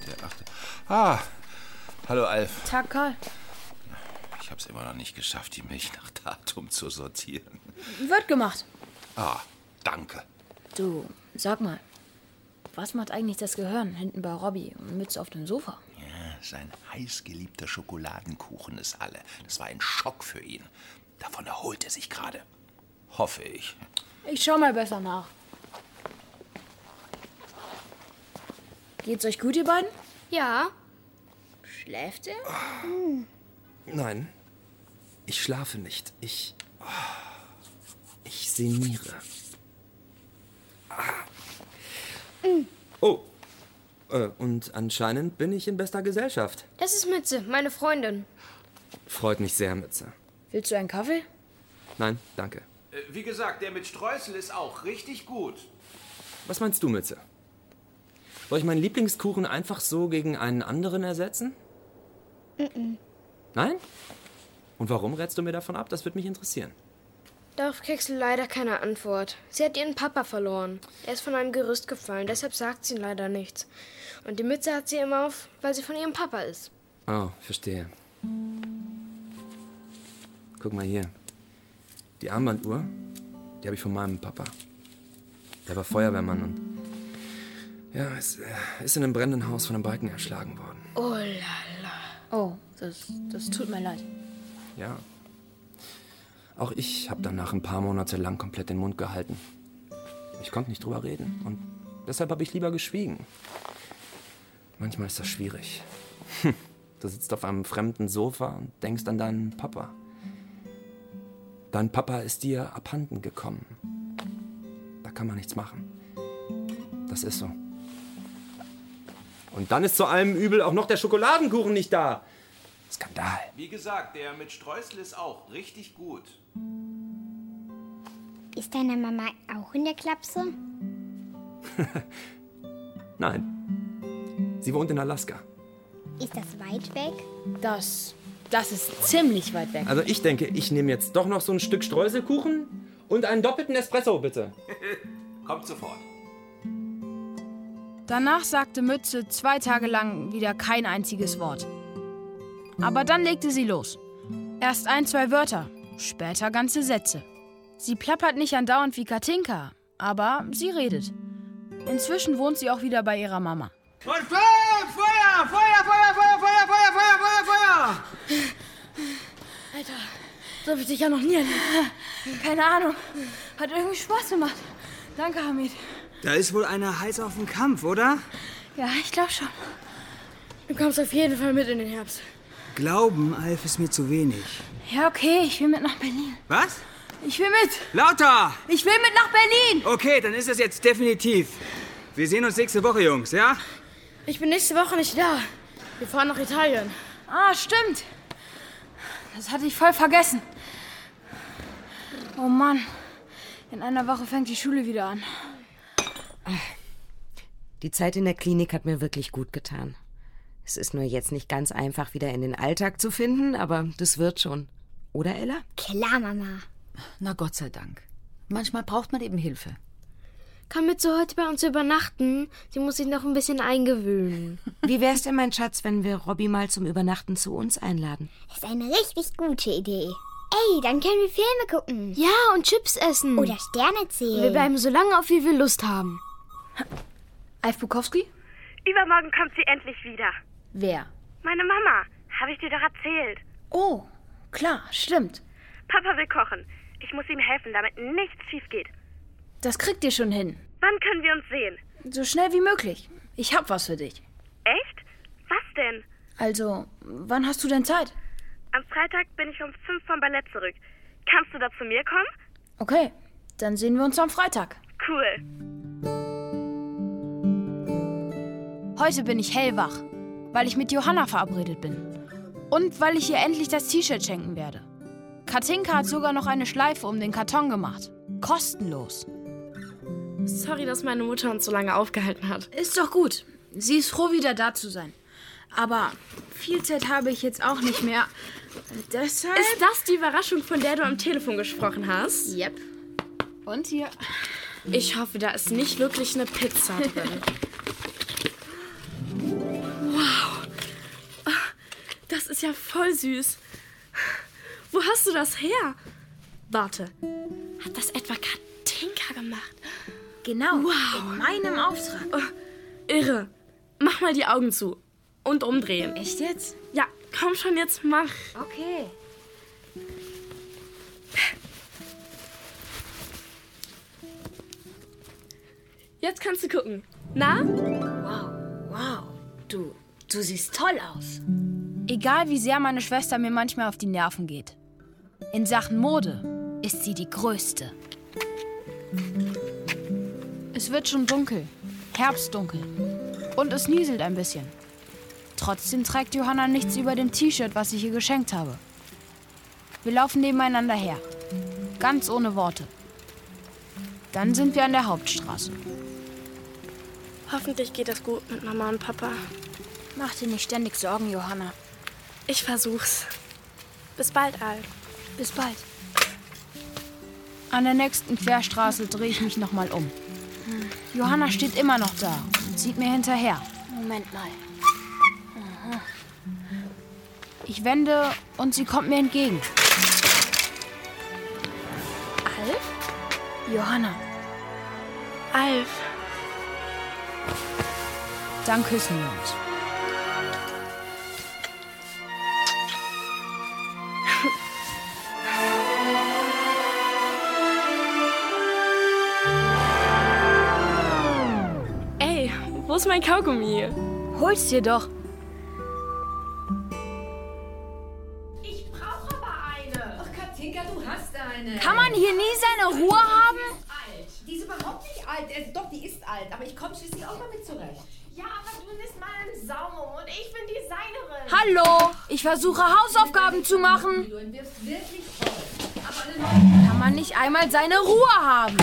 Hallo Alf. Tag, Karl. Ich hab's immer noch nicht geschafft, die Milch nach Datum zu sortieren. Wird gemacht. Danke. Du, sag mal, was macht eigentlich das Gehirn hinten bei Robby und Mütze auf dem Sofa? Ja, sein heißgeliebter Schokoladenkuchen ist alle. Das war ein Schock für ihn. Davon erholt er sich gerade. Hoffe ich. Ich schau mal besser nach. Geht's euch gut, ihr beiden? Ja. Schläft er? Nein, ich schlafe nicht. Ich sinniere. Und anscheinend bin ich in bester Gesellschaft. Das ist Mütze, meine Freundin. Freut mich sehr, Mütze. Willst du einen Kaffee? Nein, danke. Wie gesagt, der mit Streusel ist auch richtig gut. Was meinst du, Mütze? Soll ich meinen Lieblingskuchen einfach so gegen einen anderen ersetzen? Nein? Und warum rätst du mir davon ab? Das würde mich interessieren. Darauf kriegst du leider keine Antwort. Sie hat ihren Papa verloren. Er ist von einem Gerüst gefallen, deshalb sagt sie leider nichts. Und die Mütze hat sie immer auf, weil sie von ihrem Papa ist. Oh, verstehe. Guck mal hier. Die Armbanduhr, die habe ich von meinem Papa. Der war Feuerwehrmann und ja, ist in einem brennenden Haus von einem Balken erschlagen worden. Oh lala. Oh, das tut mir leid. Ja. Auch ich habe danach ein paar Monate lang komplett den Mund gehalten. Ich konnte nicht drüber reden und deshalb habe ich lieber geschwiegen. Manchmal ist das schwierig. Du sitzt auf einem fremden Sofa und denkst an deinen Papa. Dein Papa ist dir abhanden gekommen. Da kann man nichts machen. Das ist so. Und dann ist zu allem Übel auch noch der Schokoladenkuchen nicht da. Skandal. Wie gesagt, der mit Streusel ist auch richtig gut. Ist deine Mama auch in der Klapse? Nein. Sie wohnt in Alaska. Ist das weit weg? Das ist ziemlich weit weg. Also ich denke, ich nehme jetzt doch noch so ein Stück Streuselkuchen und einen doppelten Espresso, bitte. Kommt sofort. Danach sagte Mütze 2 Tage lang wieder kein einziges Wort. Aber dann legte sie los. Erst 1, 2 Wörter, später ganze Sätze. Sie plappert nicht andauernd wie Katinka, Aber sie redet. Inzwischen wohnt sie auch wieder bei ihrer Mama. Und Feuer! Feuer! Alter, so hab ich dich ja noch nie erlebt. Keine Ahnung. Hat irgendwie Spaß gemacht. Danke, Hamid. Da ist wohl einer heiß auf den Kampf, oder? Ja, ich glaube schon. Du kommst auf jeden Fall mit in den Herbst. Glauben, Alf, ist mir zu wenig. Ja, okay, ich will mit nach Berlin. Was? Ich will mit. Lauter! Ich will mit nach Berlin. Okay, dann ist das jetzt definitiv. Wir sehen uns nächste Woche, Jungs, ja? Ich bin nächste Woche nicht da. Wir fahren nach Italien. Ah, stimmt. Das hatte ich voll vergessen. Oh Mann. In einer Woche fängt die Schule wieder an. Die Zeit in der Klinik hat mir wirklich gut getan. Es ist nur jetzt nicht ganz einfach, wieder in den Alltag zu finden, aber das wird schon. Oder, Ella? Klar, Mama. Na Gott sei Dank. Manchmal braucht man eben Hilfe. Kann mit so heute bei uns übernachten? Sie muss sich noch ein bisschen eingewöhnen. Wie wär's denn, mein Schatz, wenn wir Robby mal zum Übernachten zu uns einladen? Ist eine richtig gute Idee. Ey, dann können wir Filme gucken. Ja, und Chips essen. Oder Sterne zählen. Wir bleiben so lange auf, wie wir Lust haben. Alf Bukowski? Übermorgen kommt sie endlich wieder. Wer? Meine Mama. Habe ich dir doch erzählt. Oh, klar, stimmt. Papa will kochen. Ich muss ihm helfen, damit nichts schief geht. Das kriegt ihr schon hin. Wann können wir uns sehen? So schnell wie möglich. Ich hab was für dich. Echt? Was denn? Also, wann hast du denn Zeit? Am Freitag bin ich um 5 vom Ballett zurück. Kannst du da zu mir kommen? Okay, dann sehen wir uns am Freitag. Cool. Heute bin ich hellwach, weil ich mit Johanna verabredet bin. Und weil ich ihr endlich das T-Shirt schenken werde. Katinka hat sogar noch eine Schleife um den Karton gemacht. Kostenlos. Sorry, dass meine Mutter uns so lange aufgehalten hat. Ist doch gut. Sie ist froh, wieder da zu sein. Aber viel Zeit habe ich jetzt auch nicht mehr. Deshalb... Ist das die Überraschung, von der du am Telefon gesprochen hast? Yep. Und hier. Ich hoffe, da ist nicht wirklich eine Pizza drin. Wow. Das ist ja voll süß. Wo hast du das her? Warte. Hat das etwa Katinka gemacht? Genau. Wow. In meinem Auftrag. Oh, irre. Mach mal die Augen zu. Und umdrehen. Echt jetzt? Ja, komm schon, jetzt mach. Okay. Jetzt kannst du gucken. Na? Wow. Du siehst toll aus. Egal wie sehr meine Schwester mir manchmal auf die Nerven geht. In Sachen Mode ist sie die Größte. Es wird schon dunkel. Herbstdunkel. Und es nieselt ein bisschen. Trotzdem trägt Johanna nichts über dem T-Shirt, was ich ihr geschenkt habe. Wir laufen nebeneinander her. Ganz ohne Worte. Dann sind wir an der Hauptstraße. Hoffentlich geht das gut mit Mama und Papa. Mach dir nicht ständig Sorgen, Johanna. Ich versuch's. Bis bald, Al. Bis bald. An der nächsten Querstraße drehe ich mich nochmal um. Johanna steht immer noch da und zieht mir hinterher. Moment mal. Ich wende und sie kommt mir entgegen. Alf? Johanna. Alf. Dann küssen wir uns. Ey, wo ist mein Kaugummi? Hol's dir doch. Ich brauche aber eine. Ach, Katinka, du hast eine. Kann man hier nie seine Ruhe haben? Die ist überhaupt nicht alt. Doch, die ist alt. Aber ich komme schließlich auch damit zurecht. Ja, aber du bist mal ein Saum und ich bin Designerin. Hallo, ich versuche Hausaufgaben zu machen. Du entwirfst wirklich toll. Aber kann man nicht einmal seine Ruhe haben?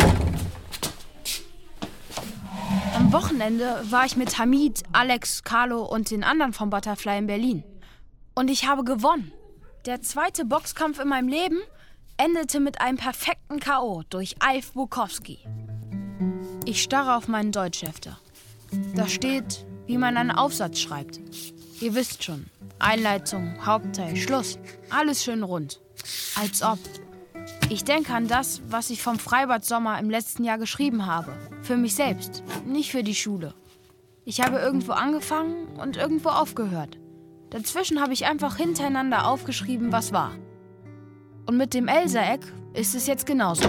Am Wochenende war ich mit Hamid, Alex, Carlo und den anderen vom Butterfly in Berlin. Und ich habe gewonnen. Der zweite Boxkampf in meinem Leben endete mit einem perfekten K.O. durch Alf Bukowski. Ich starre auf meinen Deutschhefter. Da steht, wie man einen Aufsatz schreibt. Ihr wisst schon. Einleitung, Hauptteil, Schluss. Alles schön rund. Als ob. Ich denke an das, was ich vom Freibad Sommer im letzten Jahr geschrieben habe. Für mich selbst, nicht für die Schule. Ich habe irgendwo angefangen und irgendwo aufgehört. Dazwischen habe ich einfach hintereinander aufgeschrieben, was war. Und mit dem Elsa-Eck ist es jetzt genauso.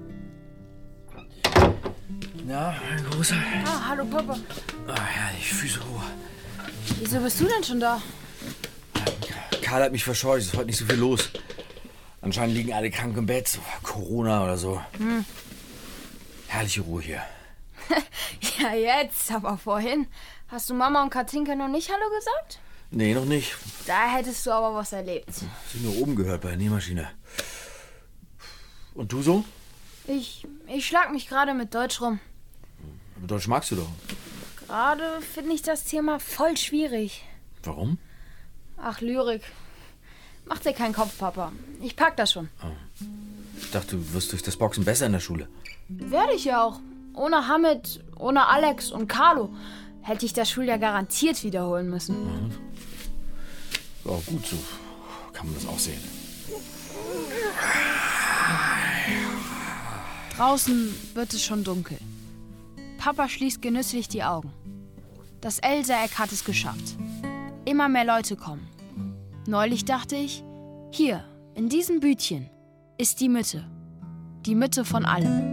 Ja, mein Großer. Ah, hallo Papa. Ah, herrlich, Füße hoch. Wieso bist du denn schon da? Karl hat mich verscheucht, es ist heute nicht so viel los. Anscheinend liegen alle krank im Bett, so Corona oder so. Herrliche Ruhe hier. Ja, jetzt, aber vorhin. Hast du Mama und Katinka noch nicht Hallo gesagt? Nee, noch nicht. Da hättest du aber was erlebt. Sind nur oben gehört bei der Nähmaschine. Und du so? Ich schlag mich gerade mit Deutsch rum. Aber Deutsch magst du doch. Gerade finde ich das Thema voll schwierig. Warum? Ach, Lyrik. Mach dir keinen Kopf, Papa. Ich pack das schon. Oh. Ich dachte, du wirst durch das Boxen besser in der Schule. Werde ich ja auch. Ohne Hamid, ohne Alex und Carlo hätte ich das Schuljahr garantiert wiederholen müssen. Ja, gut, so kann man das auch sehen. Draußen wird es schon dunkel. Papa schließt genüsslich die Augen. Das Elsa-Eck hat es geschafft. Immer mehr Leute kommen. Neulich dachte ich, hier, in diesem Bütchen, ist die Mitte. Die Mitte von allem.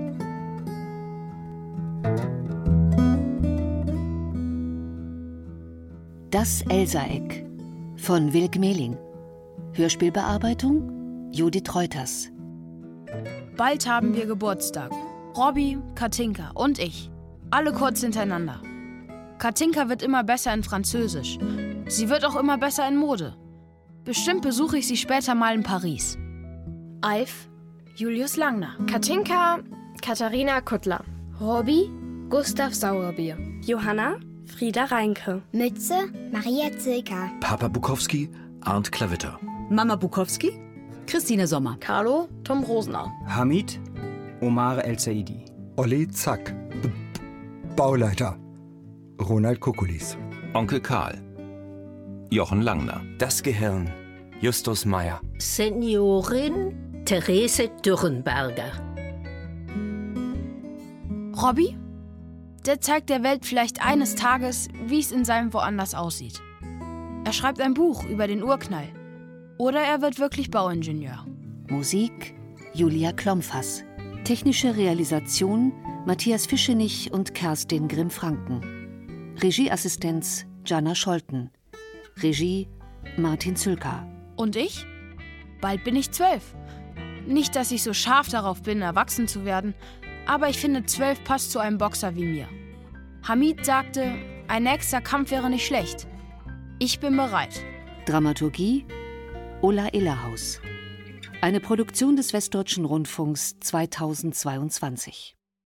Das Elsa-Eck von Wilk Mehling. Hörspielbearbeitung Judith Reuters. Bald haben wir Geburtstag. Robby, Katinka und ich. Alle kurz hintereinander. Katinka wird immer besser in Französisch. Sie wird auch immer besser in Mode. Bestimmt besuche ich sie später mal in Paris. Alf, Julius Langner. Katinka, Katharina Kuttler. Robby, Gustav Sauerbier. Johanna, Frieda Reinke. Mütze, Maria Zilka. Papa Bukowski, Arndt Klavitter. Mama Bukowski, Christine Sommer. Carlo, Tom Rosenau. Hamid, Omar El-Saidi. Olli Zack, Bauleiter. Ronald Kukulis. Onkel Karl, Jochen Langner. Das Gehirn, Justus Meyer. Seniorin Therese Dürrenberger. Robby? Der zeigt der Welt vielleicht eines Tages, wie es in seinem Woanders aussieht. Er schreibt ein Buch über den Urknall. Oder er wird wirklich Bauingenieur. Musik Julia Klompfers. Technische Realisation Matthias Fischenich und Kerstin Grimm-Franken. Regieassistenz Jana Scholten. Regie Martin Zülker. Und ich? Bald bin ich 12. Nicht, dass ich so scharf darauf bin, erwachsen zu werden, aber ich finde, 12 passt zu einem Boxer wie mir. Hamid sagte, ein nächster Kampf wäre nicht schlecht. Ich bin bereit. Dramaturgie Ulla Illerhaus. Eine Produktion des Westdeutschen Rundfunks 2022.